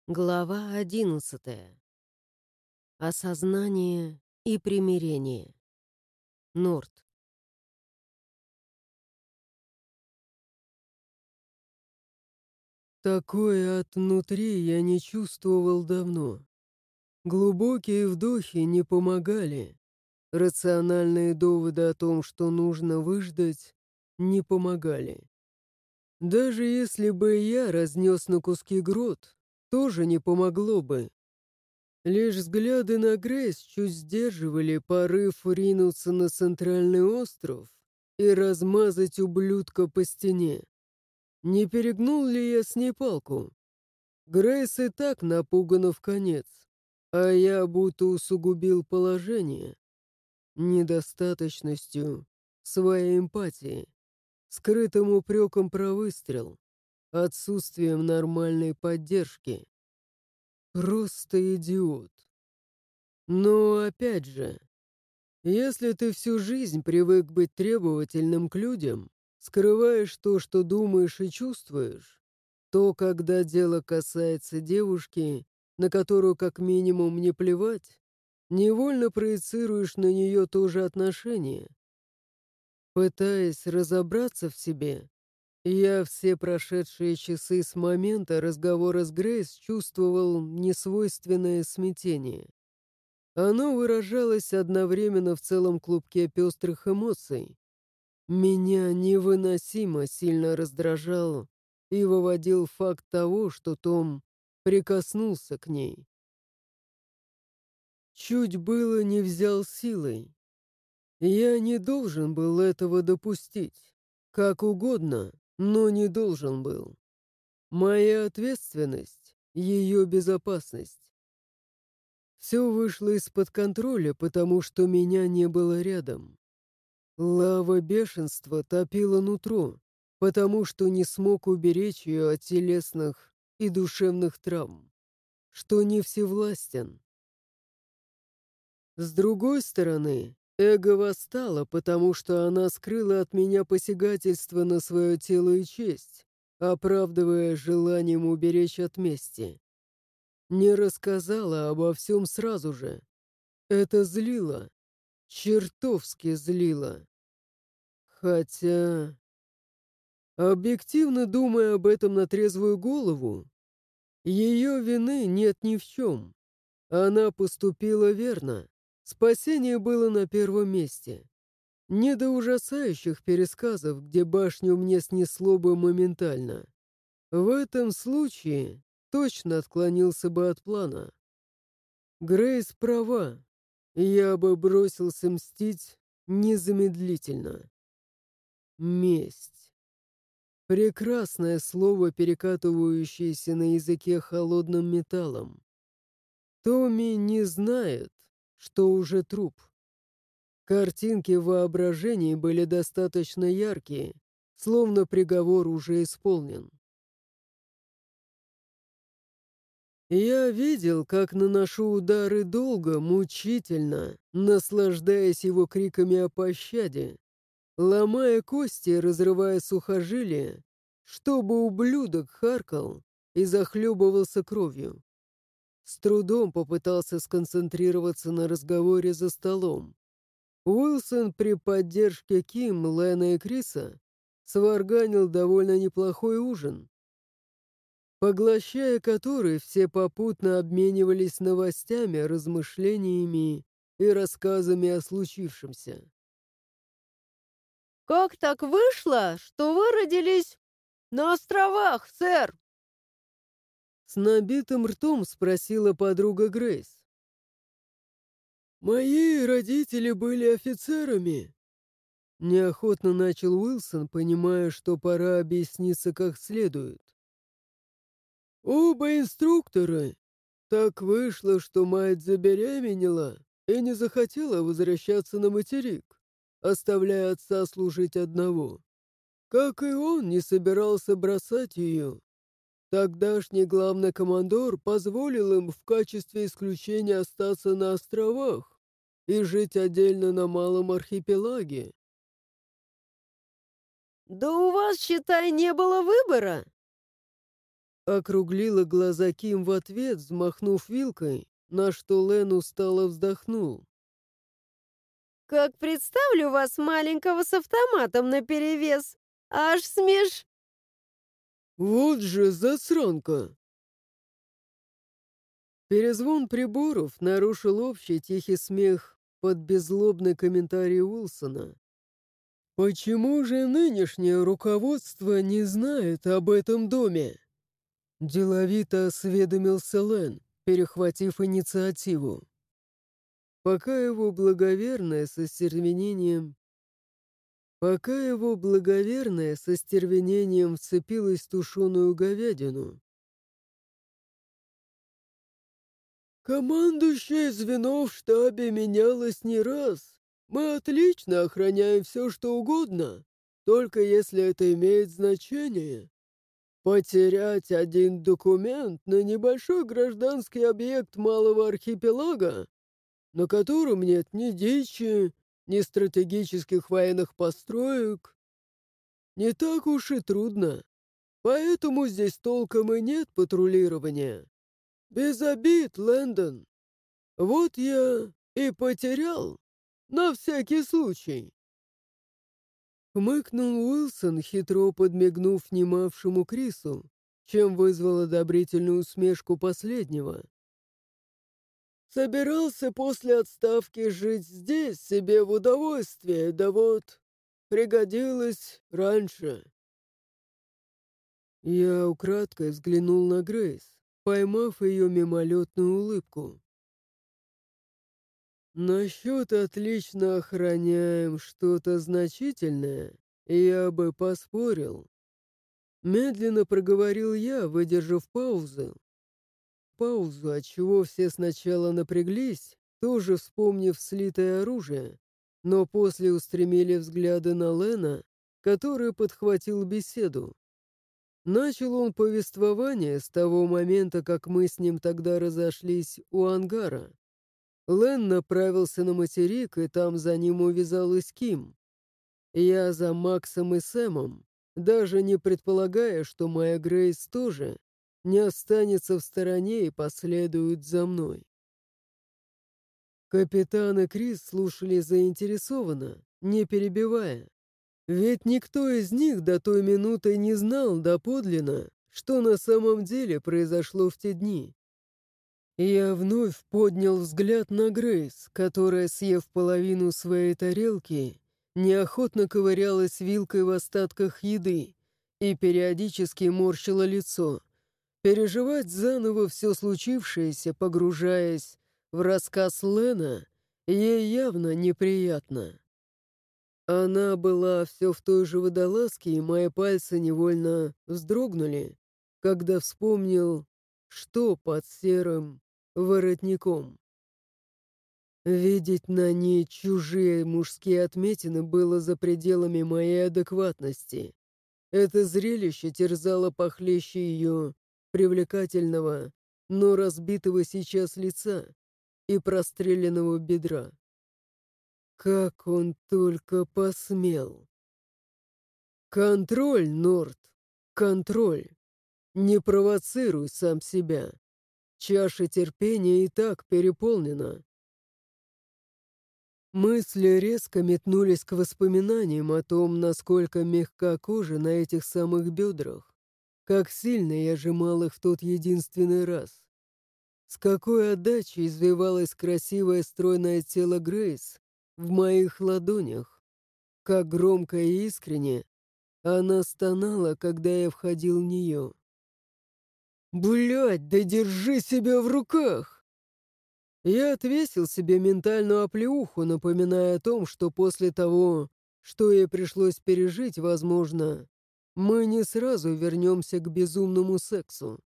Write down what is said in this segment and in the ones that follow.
Глава 11. Осознание и примирение. Норт. Такое от внутри я не чувствовал давно. Глубокие вдохи не помогали. Рациональные доводы о том, что нужно выждать, не помогали. Даже если бы я разнес на куски грот, тоже не помогло бы. Лишь взгляды на Грейс чуть сдерживали порыв ринуться на центральный остров и размазать ублюдка по стене. Не перегнул ли я с ней палку? Грейс и так напугана в конец, а я будто усугубил положение недостаточностью своей эмпатии, скрытым упреком про выстрел, отсутствием нормальной поддержки. Просто идиот. Но опять же, если ты всю жизнь привык быть требовательным к людям, скрываешь то, что думаешь и чувствуешь, то, когда дело касается девушки, на которую как минимум не плевать, невольно проецируешь на нее тоже отношение. Пытаясь разобраться в себе, я все прошедшие часы с момента разговора с Грейс чувствовал несвойственное смятение. Оно выражалось одновременно в целом клубке пестрых эмоций. Меня невыносимо сильно раздражал и выводил факт того, что Том прикоснулся к ней. Чуть было не взял силой. Я не должен был этого допустить. Как угодно, но не должен был. Моя ответственность — ее безопасность. Все вышло из-под контроля, потому что меня не было рядом. Лава бешенства топила нутро, потому что не смог уберечь ее от телесных и душевных травм, что не всевластен. С другой стороны, эго восстало, потому что она скрыла от меня посягательство на свое тело и честь, оправдывая желанием уберечь от мести. Не рассказала обо всем сразу же. Это злило, чертовски злило. Хотя, объективно думая об этом на трезвую голову, ее вины нет ни в чем. Она поступила верно. Спасение было на первом месте. Не до ужасающих пересказов, где башню мне снесло бы моментально. В этом случае точно отклонился бы от плана. Грейс права. Я бы бросился мстить незамедлительно. Месть. Прекрасное слово, перекатывающееся на языке холодным металлом. Томми не знает, что уже труп. Картинки в воображении были достаточно яркие, словно приговор уже исполнен. Я видел, как наношу удары долго, мучительно, наслаждаясь его криками о пощаде, ломая кости, разрывая сухожилия, чтобы ублюдок харкал и захлебывался кровью. С трудом попытался сконцентрироваться на разговоре за столом. Уилсон при поддержке Ким, Лена и Криса сварганил довольно неплохой ужин, поглощая который все попутно обменивались новостями, размышлениями и рассказами о случившемся. «Как так вышло, что вы родились на островах, сэр?» С набитым ртом спросила подруга Грейс. «Мои родители были офицерами», — неохотно начал Уилсон, понимая, что пора объясниться как следует. «Оба инструкторы. Так вышло, что мать забеременела и не захотела возвращаться на материк, оставляя отца служить одного. Как и он не собирался бросать ее. Тогдашний главный командор позволил им в качестве исключения остаться на островах и жить отдельно на малом архипелаге. «Да у вас, считай, не было выбора!» Округлила глаза Ким в ответ, взмахнув вилкой, на что Лэн устало вздохнул. Как представлю вас маленького с автоматом наперевес. Аж смеш... Вот же засранка! Перезвон приборов нарушил общий тихий смех под беззлобный комментарий Уилсона. «Почему же нынешнее руководство не знает об этом доме?» Деловито осведомился Лэн, перехватив инициативу. Пока его благоверная со стервенением вцепилась в тушеную говядину. «Командующее звено в штабе менялось не раз. Мы отлично охраняем все, что угодно, только если это имеет значение. Потерять один документ на небольшой гражданский объект малого архипелага, на котором нет ни дичи, ни стратегических военных построек, не так уж и трудно. Поэтому здесь толком и нет патрулирования. Без обид, Лэндон. Вот я и потерял, на всякий случай». Хмыкнул Уилсон, хитро подмигнув внимавшему Крису, чем вызвал одобрительную усмешку последнего. «Собирался после отставки жить здесь себе в удовольствие, да вот, пригодилось раньше». Я украдкой взглянул на Грейс, поймав ее мимолетную улыбку. «Насчет отлично охраняем что-то значительное, я бы поспорил». Медленно проговорил я, выдержав паузу. Отчего все сначала напряглись, тоже вспомнив слитое оружие, но после устремили взгляды на Лена, который подхватил беседу. Начал он повествование с того момента, как мы с ним тогда разошлись у ангара. Лэн направился на материк, и там за ним увязалась Ким. Я за Максом и Сэмом, даже не предполагая, что моя Грейс тоже не останется в стороне и последует за мной. Капитан и Крис слушали заинтересованно, не перебивая. Ведь никто из них до той минуты не знал доподлинно, что на самом деле произошло в те дни. Я вновь поднял взгляд на Грейс, которая, съев половину своей тарелки, неохотно ковырялась вилкой в остатках еды и периодически морщила лицо. Переживать заново все случившееся, погружаясь в рассказ Лена, ей явно неприятно. Она была все в той же водолазке, и мои пальцы невольно вздрогнули, когда вспомнил, что под серым воротником. Видеть на ней чужие мужские отметины было за пределами моей адекватности. Это зрелище терзало похлеще ее привлекательного, но разбитого сейчас лица и простреленного бедра. Как он только посмел! Контроль, Норт, контроль. Не провоцируй сам себя. Чаша терпения и так переполнена. Мысли резко метнулись к воспоминаниям о том, насколько мягка кожа на этих самых бедрах, как сильно я сжимал их в тот единственный раз. С какой отдачей извивалось красивое стройное тело Грейс в моих ладонях, как громко и искренне она стонала, когда я входил в нее. «Блядь, да держи себя в руках!» Я отвесил себе ментальную оплеуху, напоминая о том, что после того, что ей пришлось пережить, возможно, мы не сразу вернемся к безумному сексу.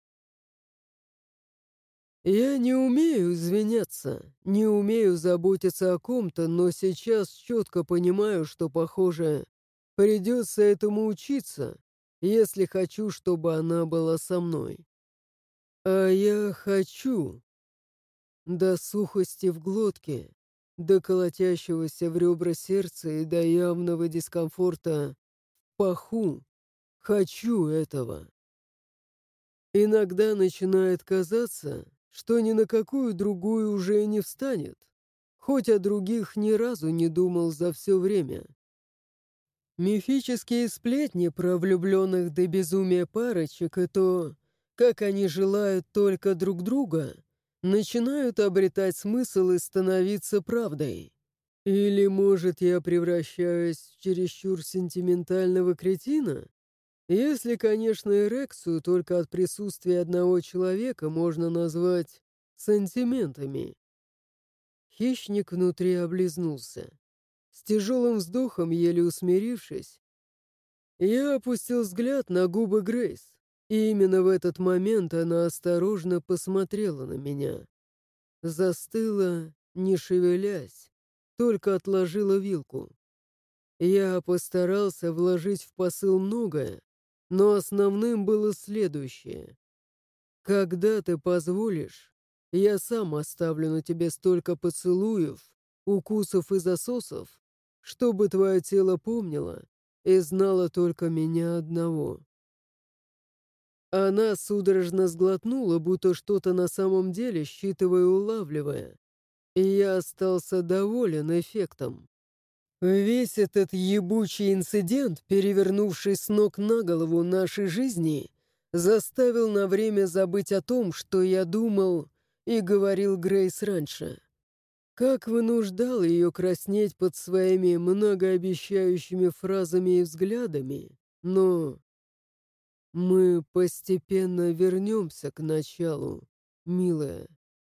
Я не умею извиняться, не умею заботиться о ком-то, но сейчас четко понимаю, что, похоже, придется этому учиться, если хочу, чтобы она была со мной. А я хочу. До сухости в глотке, до колотящегося в ребра сердца и до явного дискомфорта в паху. Хочу этого. Иногда начинает казаться, что ни на какую другую уже и не встанет, хоть о других ни разу не думал за все время. Мифические сплетни про влюбленных до безумия парочек и то, как они желают только друг друга, начинают обретать смысл и становиться правдой. Или, может, я превращаюсь в чересчур сентиментального кретина? Если, конечно, эрекцию только от присутствия одного человека можно назвать сантиментами. Хищник внутри облизнулся. С тяжелым вздохом, еле усмирившись, я опустил взгляд на губы Грейс, и именно в этот момент она осторожно посмотрела на меня. Застыла, не шевелясь, только отложила вилку. Я постарался вложить в посыл многое, но основным было следующее. Когда ты позволишь, я сам оставлю на тебе столько поцелуев, укусов и засосов, чтобы твое тело помнило и знало только меня одного. Она судорожно сглотнула, будто что-то на самом деле считывая и улавливая, и я остался доволен эффектом. Весь этот ебучий инцидент, перевернувший с ног на голову нашей жизни, заставил на время забыть о том, что я думал и говорил Грейс раньше. Как вынуждал ее краснеть под своими многообещающими фразами и взглядами, но мы постепенно вернемся к началу, милая.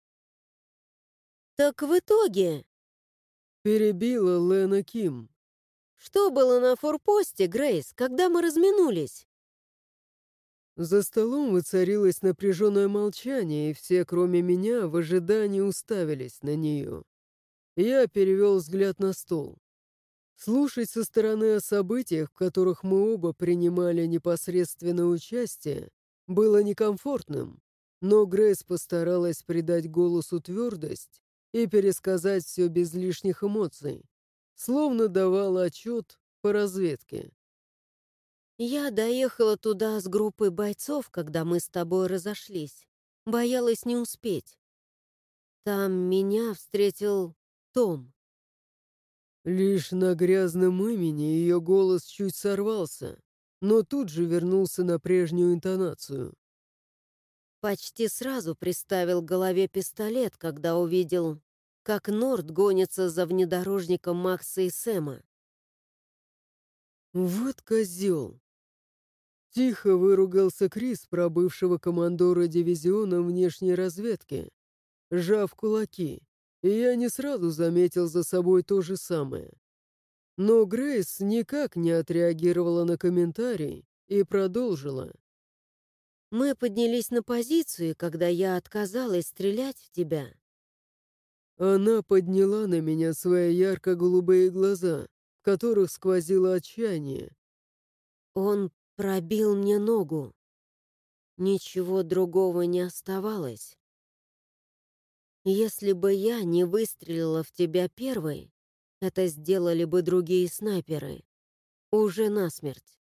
Так в итоге, Перебила Лена Ким. что было на форпосте, Грейс, когда мы разминулись? За столом воцарилось напряженное молчание, и все, кроме меня, в ожидании уставились на нее. Я перевел взгляд на стол. Слушать со стороны о событиях, в которых мы оба принимали непосредственное участие, было некомфортным, но Грейс постаралась придать голосу твердость и пересказать все без лишних эмоций, словно давала отчет по разведке. Я доехала туда с группой бойцов, когда мы с тобой разошлись. Боялась не успеть. Там меня встретил Том. Лишь на грязном имени ее голос чуть сорвался, но тут же вернулся на прежнюю интонацию. Почти сразу приставил к голове пистолет, когда увидел, как Норд гонится за внедорожником Макса и Сэма. «Вот козел!» Тихо выругался Крис, пробывшего командора дивизиона внешней разведки, сжав кулаки, и я не сразу заметил за собой то же самое. Но Грейс никак не отреагировала на комментарий и продолжила. Мы поднялись на позицию, когда я отказалась стрелять в тебя. Она подняла на меня свои ярко-голубые глаза, в которых сквозило отчаяние. Он пробил мне ногу. Ничего другого не оставалось. Если бы я не выстрелила в тебя первой, это сделали бы другие снайперы. Уже насмерть.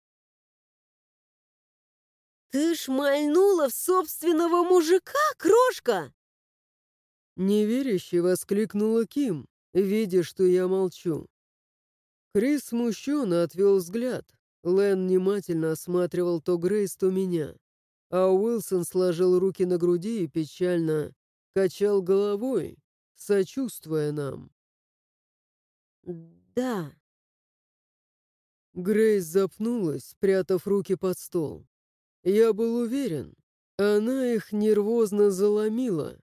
«Ты шмальнула в собственного мужика, крошка!» Неверяще воскликнула Ким, видя, что я молчу. Крис смущенно отвел взгляд. Лэн внимательно осматривал то Грейс, то меня. А Уилсон сложил руки на груди и печально качал головой, сочувствуя нам. «Да». Грейс запнулась, спрятав руки под стол. Я был уверен, она их нервозно заломила.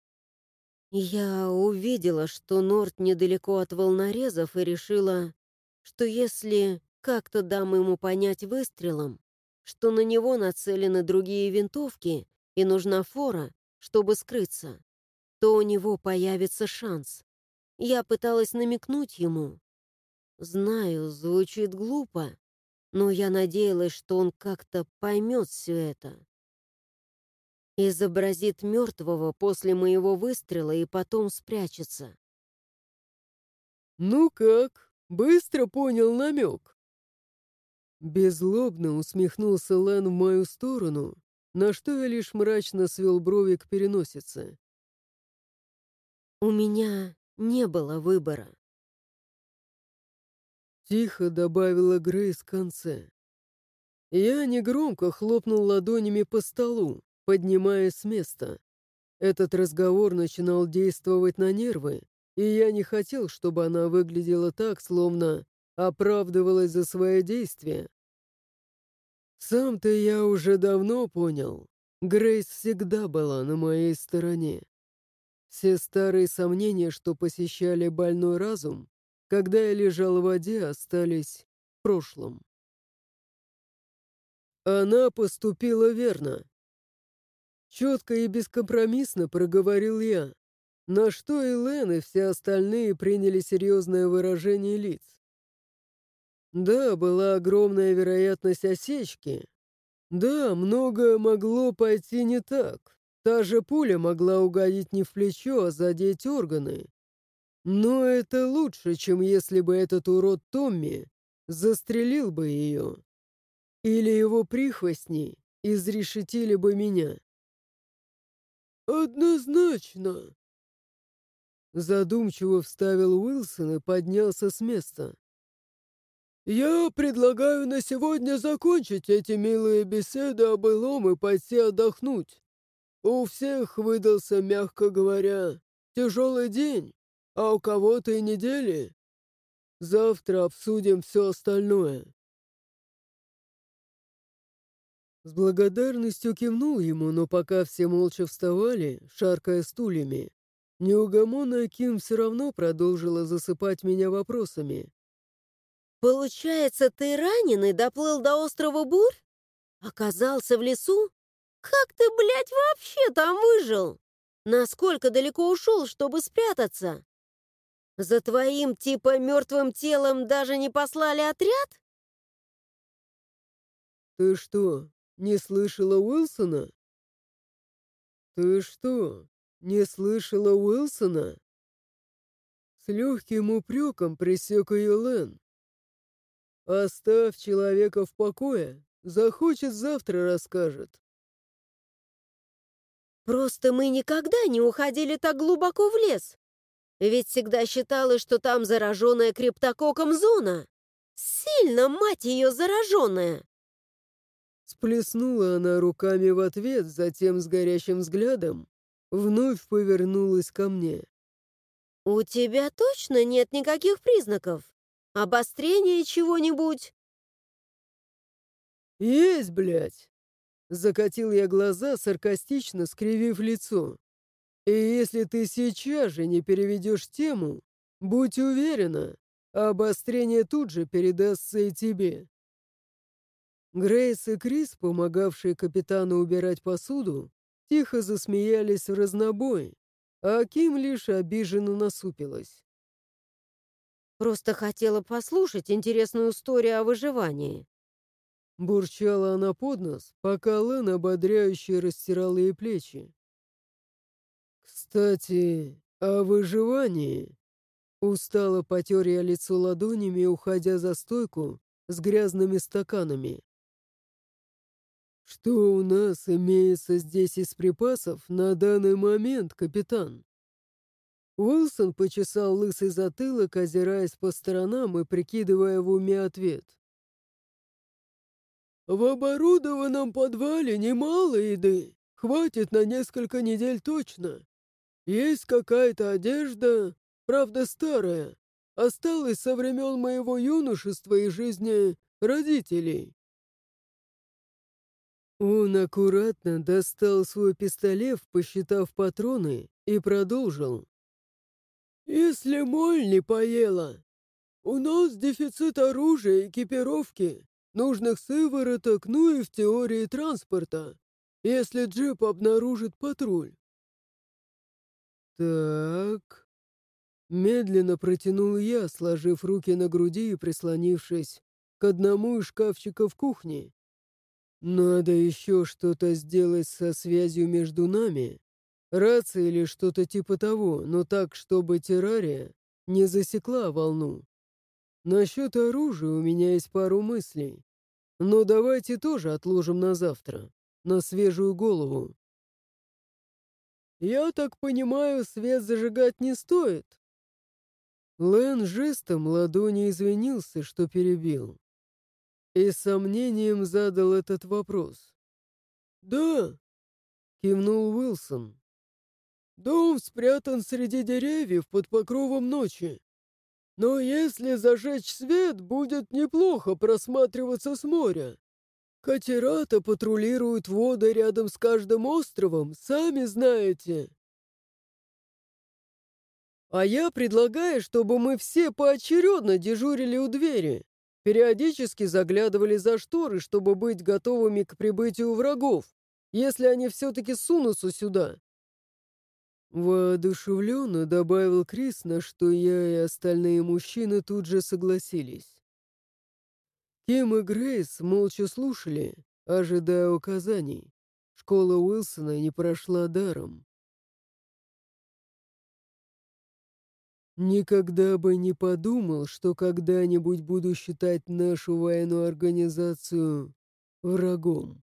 Я увидела, что Норт недалеко от волнорезов, и решила, что если как-то дам ему понять выстрелом, что на него нацелены другие винтовки и нужна фора, чтобы скрыться, то у него появится шанс. Я пыталась намекнуть ему. Знаю, звучит глупо, но я надеялась, что он как-то поймет все это. Изобразит мертвого после моего выстрела и потом спрячется. «Ну как, быстро понял намек?» Беззлобно усмехнулся Лэн в мою сторону, на что я лишь мрачно свел брови к переносице. У меня не было выбора. Тихо добавила Грейс в конце. Я негромко хлопнул ладонями по столу, поднимаясь с места. Этот разговор начинал действовать на нервы, и я не хотел, чтобы она выглядела так, словно оправдывалась за свои действия. Сам-то я уже давно понял, Грейс всегда была на моей стороне. Все старые сомнения, что посещали больной разум, когда я лежал в воде, остались в прошлом. Она поступила верно. Четко и бескомпромиссно проговорил я, на что Элен и все остальные приняли серьезное выражение лиц. Да, была огромная вероятность осечки. Да, многое могло пойти не так. Та же пуля могла угодить не в плечо, а задеть органы. Но это лучше, чем если бы этот урод Томми застрелил бы ее. Или его прихвостни изрешетили бы меня. «Однозначно!» Задумчиво вставил Уилсон и поднялся с места. «Я предлагаю на сегодня закончить эти милые беседы о былом и пойти отдохнуть. У всех выдался, мягко говоря, тяжелый день, а у кого-то и недели. Завтра обсудим все остальное». С благодарностью кивнул ему, но пока все молча вставали, шаркая стульями, неугомонная Ким все равно продолжила засыпать меня вопросами. Получается, ты раненый доплыл до острова Бурь? Оказался в лесу? Как ты, блядь, вообще там выжил? Насколько далеко ушел, чтобы спрятаться? За твоим типа мертвым телом даже не послали отряд? «Ты что, не слышала Уилсона?» «Ты что, не слышала Уилсона?» С легким упреком пресек ее Лэн. «Оставь человека в покое. Захочет, завтра расскажет». Просто мы никогда не уходили так глубоко в лес. Ведь всегда считалось, что там зараженная криптококком зона. Сильно, мать ее, зараженная. Сплеснула она руками в ответ, затем с горящим взглядом вновь повернулась ко мне. У тебя точно нет никаких признаков? Обострение чего-нибудь? «Есть, блядь!» Закатил я глаза, саркастично скривив лицо. «И если ты сейчас же не переведешь тему, будь уверена, обострение тут же передастся и тебе». Грейс и Крис, помогавшие капитану убирать посуду, тихо засмеялись в разнобой, а Ким лишь обиженно насупилась. Просто хотела послушать интересную историю о выживании. Бурчала она под нос, пока Лэн ободряюще растирал ей плечи. «Кстати, о выживании». Устало потер я лицо ладонями, уходя за стойку с грязными стаканами. «Что у нас имеется здесь из припасов на данный момент, капитан?» Уилсон почесал лысый затылок, озираясь по сторонам и прикидывая в уме ответ. «В оборудованном подвале немало еды. Хватит на несколько недель точно. Есть какая-то одежда, правда старая. Осталась со времен моего юношества и жизни родителей». Он аккуратно достал свой пистолет, посчитав патроны, и продолжил. «Если моль не поела, у нас дефицит оружия, экипировки, нужных сывороток, ну и в теории транспорта, если джип обнаружит патруль». «Так...» Медленно протянул я, сложив руки на груди и прислонившись к одному из шкафчиков кухни. «Надо еще что-то сделать со связью между нами. Рация или что-то типа того, но так, чтобы террария не засекла волну. Насчет оружия у меня есть пару мыслей, но давайте тоже отложим на завтра. на свежую голову. «Я так понимаю, свет зажигать не стоит?» Лэн жестом ладони извинился, что перебил, и с сомнением задал этот вопрос. «Да», — кивнул Уилсон. «Дом спрятан среди деревьев под покровом ночи. Но если зажечь свет, будет неплохо просматриваться с моря. Катера-то патрулируют воды рядом с каждым островом, сами знаете». «А я предлагаю, чтобы мы все поочередно дежурили у двери, периодически заглядывали за шторы, чтобы быть готовыми к прибытию врагов, если они все-таки сунутся сюда». Воодушевленно добавил Крис, на что я и остальные мужчины тут же согласились. Ким и Грейс молча слушали, ожидая указаний. Школа Уилсона не прошла даром. Никогда бы не подумал, что когда-нибудь буду считать нашу военную организацию врагом.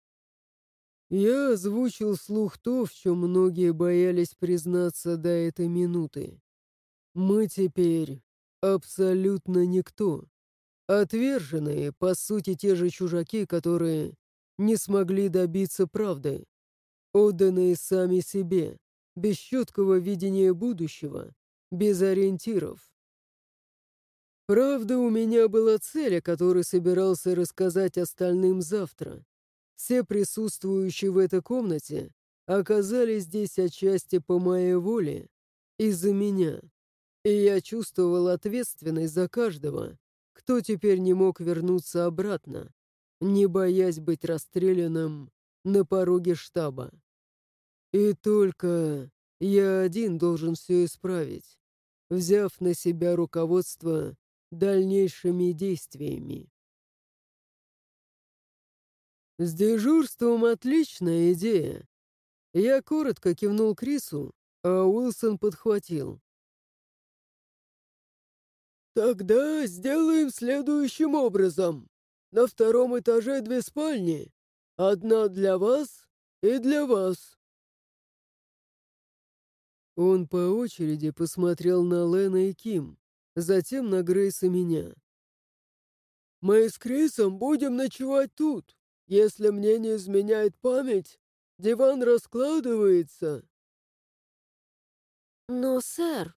Я озвучил вслух то, в чем многие боялись признаться до этой минуты. Мы теперь абсолютно никто. Отверженные, по сути, те же чужаки, которые не смогли добиться правды. Отданные сами себе, без четкого видения будущего, без ориентиров. Правда, у меня была цель, о которой собирался рассказать остальным завтра. Все присутствующие в этой комнате оказались здесь отчасти по моей воле, из-за меня. И я чувствовал ответственность за каждого, кто теперь не мог вернуться обратно, не боясь быть расстрелянным на пороге штаба. И только я один должен все исправить, взяв на себя руководство дальнейшими действиями. «С дежурством отличная идея!» Я коротко кивнул Крису, а Уилсон подхватил. «Тогда сделаем следующим образом. На втором этаже 2 спальни. Одна для вас и для вас». Он по очереди посмотрел на Лена и Ким, затем на Грейс и меня. «Мы с Крисом будем ночевать тут. Если мне не изменяет память, диван раскладывается». «Но, сэр...»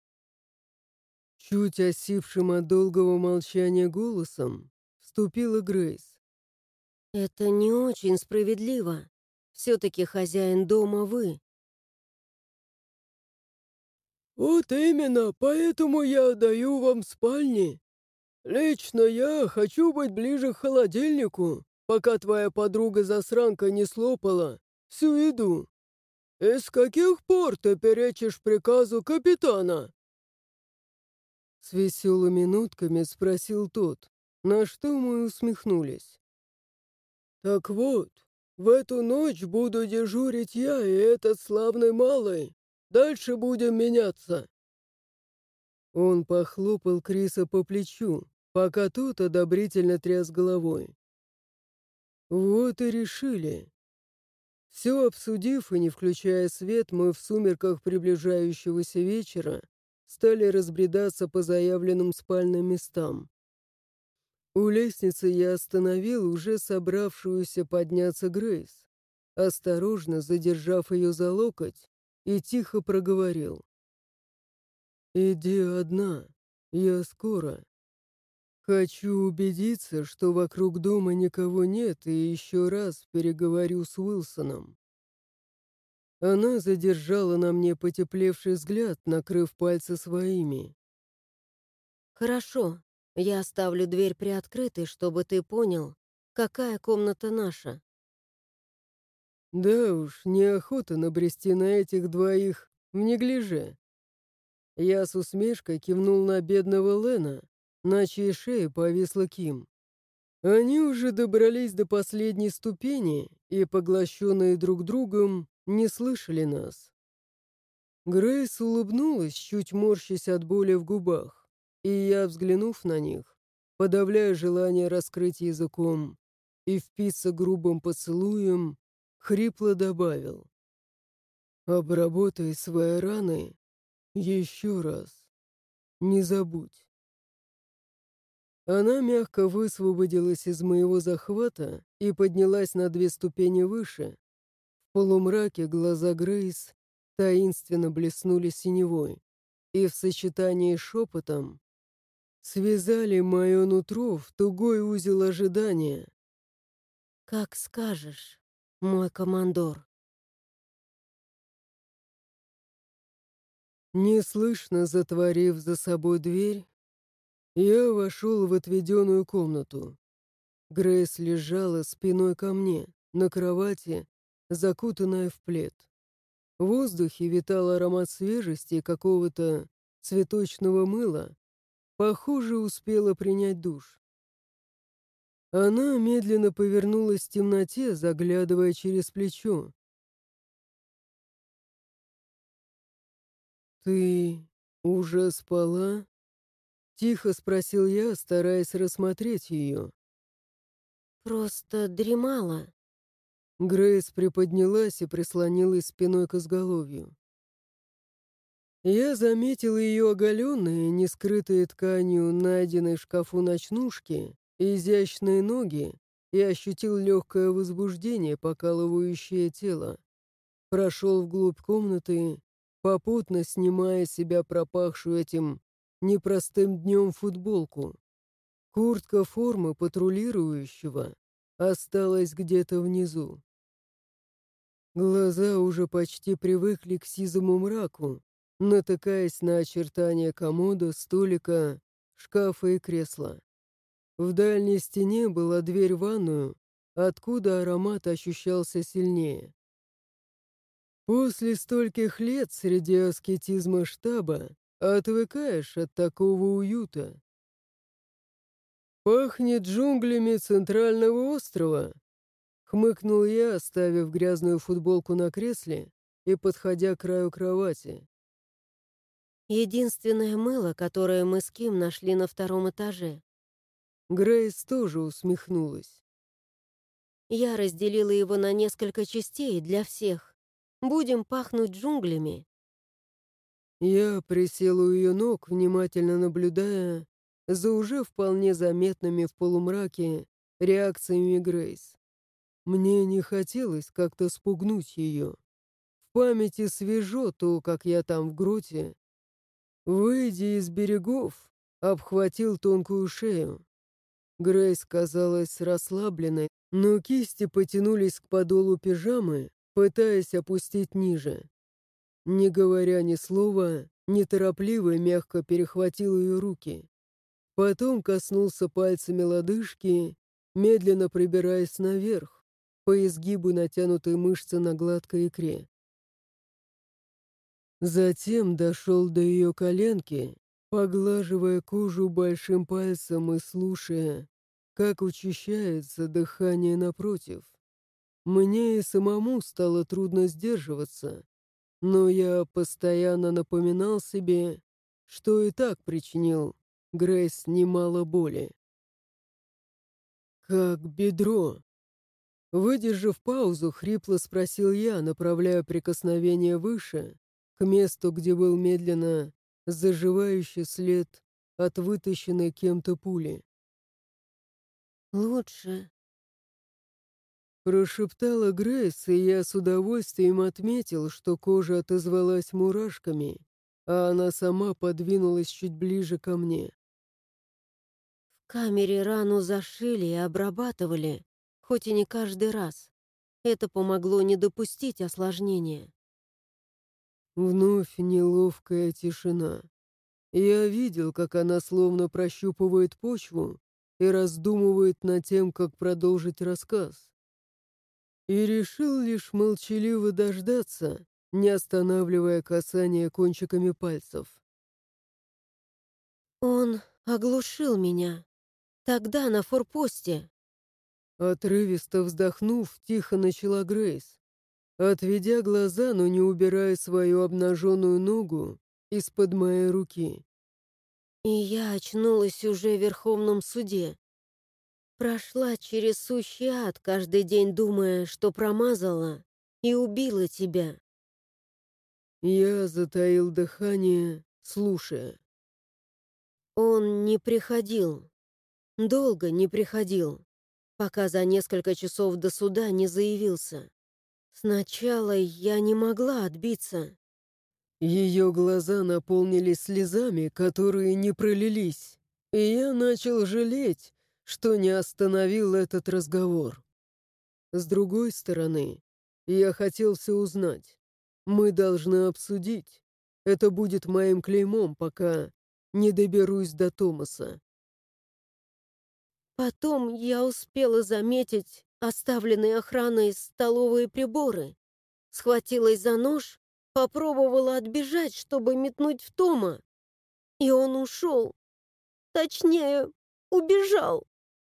Чуть осипшим от долгого молчания голосом вступила Грейс. «Это не очень справедливо. Все-таки хозяин дома вы». «Вот именно, поэтому я отдаю вам спальни. Лично я хочу быть ближе к холодильнику, пока твоя подруга-засранка не слопала всю еду. И с каких пор ты перечишь приказу капитана?» С веселыми нотками спросил тот, на что мы усмехнулись. «Так вот, в эту ночь буду дежурить я и этот славный малый. Дальше будем меняться». Он похлопал Криса по плечу, пока тот одобрительно тряс головой. Вот и решили. Все обсудив и не включая свет, мы в сумерках приближающегося вечера стали разбредаться по заявленным спальным местам. У лестницы я остановил уже собравшуюся подняться Грейс, осторожно задержав ее за локоть, и тихо проговорил. «Иди одна, я скоро. Хочу убедиться, что вокруг дома никого нет, и еще раз переговорю с Уилсоном». Она задержала на мне потеплевший взгляд, накрыв пальцы своими. «Хорошо, я оставлю дверь приоткрытой, чтобы ты понял, какая комната наша». Да уж, неохота набрести на этих двоих в неглиже. Я с усмешкой кивнул на бедного Лена, на чьей шее повисла Ким. Они уже добрались до последней ступени и, поглощенные друг другом, не слышали нас. Грейс улыбнулась, чуть морщась от боли в губах, и я, взглянув на них, подавляя желание раскрыть языком и впиться грубым поцелуем, хрипло добавил: «Обработай свои раны еще раз. Не забудь». Она мягко высвободилась из моего захвата и поднялась на 2 ступени выше. В полумраке глаза Грейс таинственно блеснули синевой, и в сочетании с шепотом связали мое нутро в тугой узел ожидания. «Как скажешь, мой командор». Неслышно затворив за собой дверь, я вошел в отведенную комнату. Грейс лежала спиной ко мне, на кровати, закутанная в плед. В воздухе витал аромат свежести и какого-то цветочного мыла. Похоже, успела принять душ. Она медленно повернулась в темноте, заглядывая через плечо. «Ты уже спала?» — тихо спросил я, стараясь рассмотреть ее. «Просто дремала». Грейс приподнялась и прислонилась спиной к изголовью. Я заметил ее оголенные, не скрытые тканью, найденной в шкафу ночнушки, и изящные ноги, и ощутил легкое возбуждение, покалывающее тело. Прошел вглубь комнаты, попутно снимая с себя пропахшую этим непростым днем футболку. Куртка формы патрулирующего осталась где-то внизу. Глаза уже почти привыкли к сизому мраку, натыкаясь на очертания комода, столика, шкафа и кресла. В дальней стене была дверь в ванную, откуда аромат ощущался сильнее. После стольких лет среди аскетизма штаба отвыкаешь от такого уюта. «Пахнет джунглями Центрального острова», — хмыкнул я, оставив грязную футболку на кресле и подходя к краю кровати. Единственное мыло, которое мы с Ким нашли на 2-м этаже. Грейс тоже усмехнулась. Я разделила его на несколько частей для всех. Будем пахнуть джунглями. Я присел у ее ног, внимательно наблюдая за уже вполне заметными в полумраке реакциями Грейс. Мне не хотелось как-то спугнуть ее. В памяти свежо то, как я там в гроте, выйдя из берегов, обхватил тонкую шею. Грейс казалась расслабленной, но кисти потянулись к подолу пижамы, пытаясь опустить ниже. Не говоря ни слова, неторопливо и мягко перехватил ее руки. Потом коснулся пальцами лодыжки, медленно прибираясь наверх, по изгибу натянутой мышцы на гладкой икре. Затем дошел до ее коленки, поглаживая кожу большим пальцем и слушая, как учащается дыхание напротив. Мне и самому стало трудно сдерживаться, но я постоянно напоминал себе, что и так причинил Грейс немало боли. «Как бедро?» Выдержав паузу, хрипло спросил я, направляя прикосновение выше, к месту, где был медленно заживающий след от вытащенной кем-то пули. Лучше. Прошептала Грейс, и я с удовольствием отметил, что кожа отозвалась мурашками, а она сама подвинулась чуть ближе ко мне. В камере рану зашили и обрабатывали, хоть и не каждый раз. Это помогло не допустить осложнения. Вновь неловкая тишина. Я видел, как она словно прощупывает почву и раздумывает над тем, как продолжить рассказ. И решил лишь молчаливо дождаться, не останавливая касание кончиками пальцев. Он оглушил меня. Тогда на форпосте. Отрывисто вздохнув, тихо начала Грейс, отведя глаза, но не убирая свою обнаженную ногу из-под моей руки. И я очнулась уже в Верховном суде. Прошла через сущий ад, каждый день думая, что промазала и убила тебя. Я затаил дыхание, слушая. Он не приходил, долго не приходил, пока за несколько часов до суда не заявился. Сначала я не могла отбиться. Ее глаза наполнились слезами, которые не пролились, и я начал жалеть, что не остановил этот разговор. С другой стороны, я хотел все узнать. Мы должны обсудить. Это будет моим клеймом, пока не доберусь до Томаса. Потом я успела заметить оставленные охраной столовые приборы. Схватилась за нож, попробовала отбежать, чтобы метнуть в Тома. И он ушел. Точнее, убежал.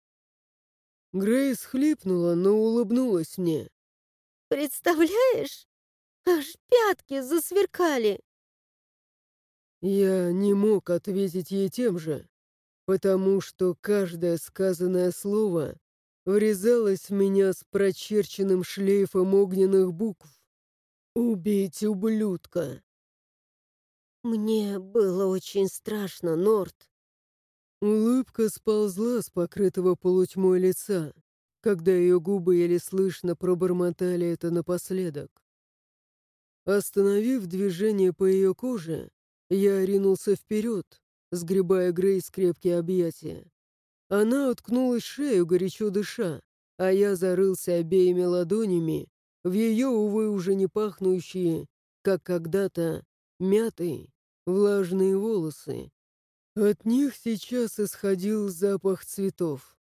Грейс хлипнула, но улыбнулась мне. Представляешь? Аж пятки засверкали. Я не мог ответить ей тем же, потому что каждое сказанное слово врезалось в меня с прочерченным шлейфом огненных букв. «Убить ублюдка!» Мне было очень страшно, Норт. Улыбка сползла с покрытого полутьмой лица, когда ее губы еле слышно пробормотали это напоследок. Остановив движение по ее коже, я ринулся вперед, сгребая Грейс в крепкие объятия. Она уткнулась в шею, горячо дыша, а я зарылся обеими ладонями в ее, увы, уже не пахнущие, как когда-то, мятые, влажные волосы. От них сейчас исходил запах цветов.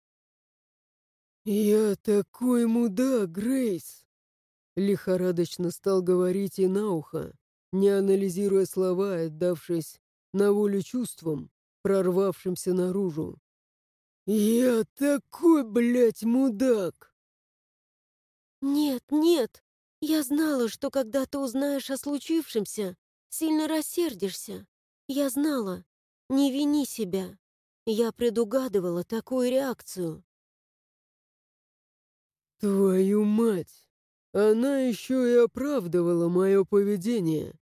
«Я такой мудак, Грейс!» Лихорадочно стал говорить ей на ухо, не анализируя слова и отдавшись на волю чувствам, прорвавшимся наружу. «Я такой, блядь, мудак!» Нет, нет. Я знала, что когда ты узнаешь о случившемся, сильно рассердишься. Я знала. Не вини себя. Я предугадывала такую реакцию. «Твою мать! Она еще и оправдывала мое поведение.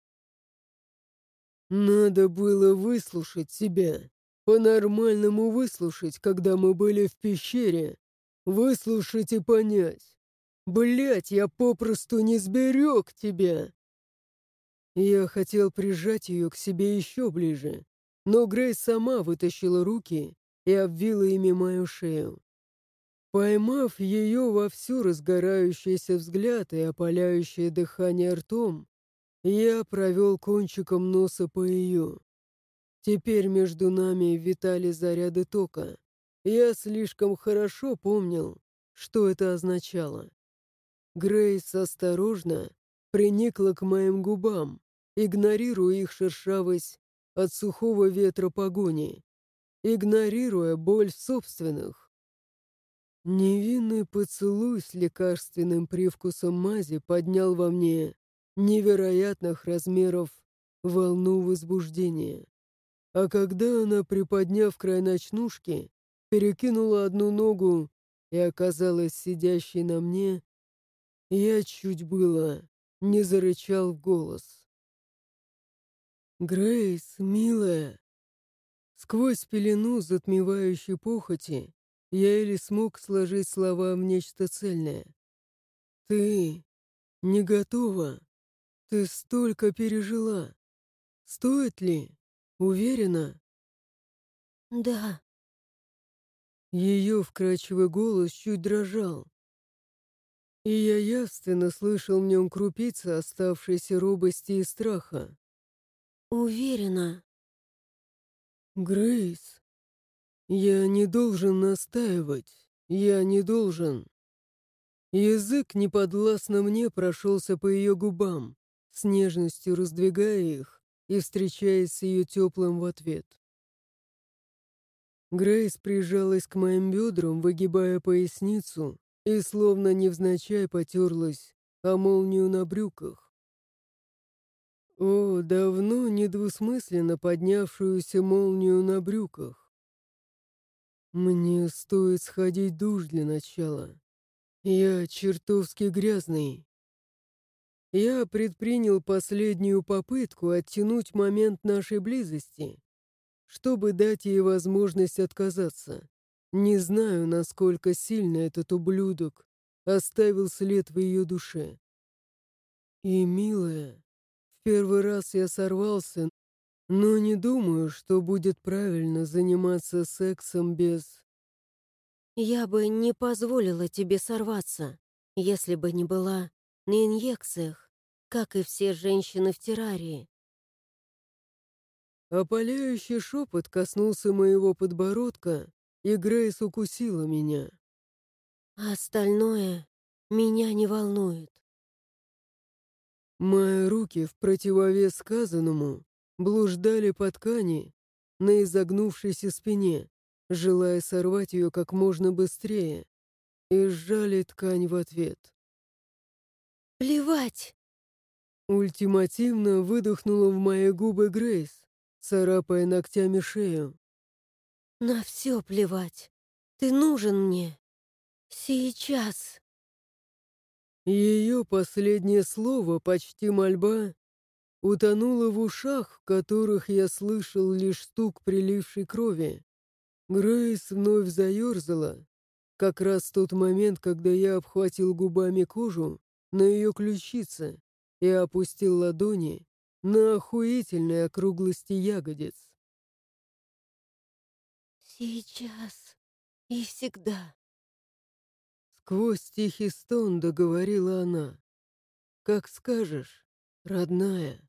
Надо было выслушать себя. По-нормальному выслушать, когда мы были в пещере. Выслушать и понять. Блять, я попросту не сберег тебя!» Я хотел прижать ее к себе еще ближе, но Грейс сама вытащила руки и обвила ими мою шею. Поймав ее во всю разгорающийся взгляд и опаляющее дыхание ртом, я провел кончиком носа по ее. Теперь между нами витали заряды тока. Я слишком хорошо помнил, что это означало. Грейс осторожно приникла к моим губам, игнорируя их шершавость от сухого ветра погони, игнорируя боль в собственных. Невинный поцелуй с лекарственным привкусом мази поднял во мне невероятных размеров волну возбуждения. А когда она, приподняв край ночнушки, перекинула одну ногу и оказалась сидящей на мне, я чуть было не зарычал в голос. «Грейс, милая!» Сквозь пелену затмевающей похоти я еле смог сложить слова в нечто цельное. «Ты не готова. Ты столько пережила. Стоит ли? Уверена?» Да, Ее вкрадчивый голос чуть дрожал, и я явственно слышал в нем крупицы оставшейся робости и страха. уверена. «Грейс, я не должен настаивать. Я не должен». Язык неподвластно мне прошелся по ее губам, с нежностью раздвигая их и встречаясь с ее теплым в ответ. Грейс прижалась к моим бедрам, выгибая поясницу, и словно невзначай потерлась о молнию на брюках. О, давно недвусмысленно поднявшуюся молнию на брюках. Мне стоит сходить в душ для начала. Я чертовски грязный. Я предпринял последнюю попытку оттянуть момент нашей близости, чтобы дать ей возможность отказаться. Не знаю, насколько сильно этот ублюдок оставил след в ее душе. И, милая, в первый раз я сорвался, но не думаю, что будет правильно заниматься сексом без... Я бы не позволила тебе сорваться, если бы не была на инъекциях, как и все женщины в террарии. Опаляющий шепот коснулся моего подбородка, и Грейс укусила меня. А остальное меня не волнует. Мои руки, в противовес сказанному, блуждали по ткани на изогнувшейся спине, желая сорвать ее как можно быстрее, и сжали ткань в ответ. Плевать! Ультимативно выдохнула в мои губы Грейс, царапая ногтями шею. На все плевать. Ты нужен мне. Сейчас. Ее последнее слово, почти мольба, утонуло в ушах, в которых я слышал лишь стук прилившей крови. Грейс вновь заерзала, как раз в тот момент, когда я обхватил губами кожу на ее ключице и опустил ладони на охуительные округлости ягодиц. Сейчас и всегда. Сквозь тихий стон договорила она. «Как скажешь, родная».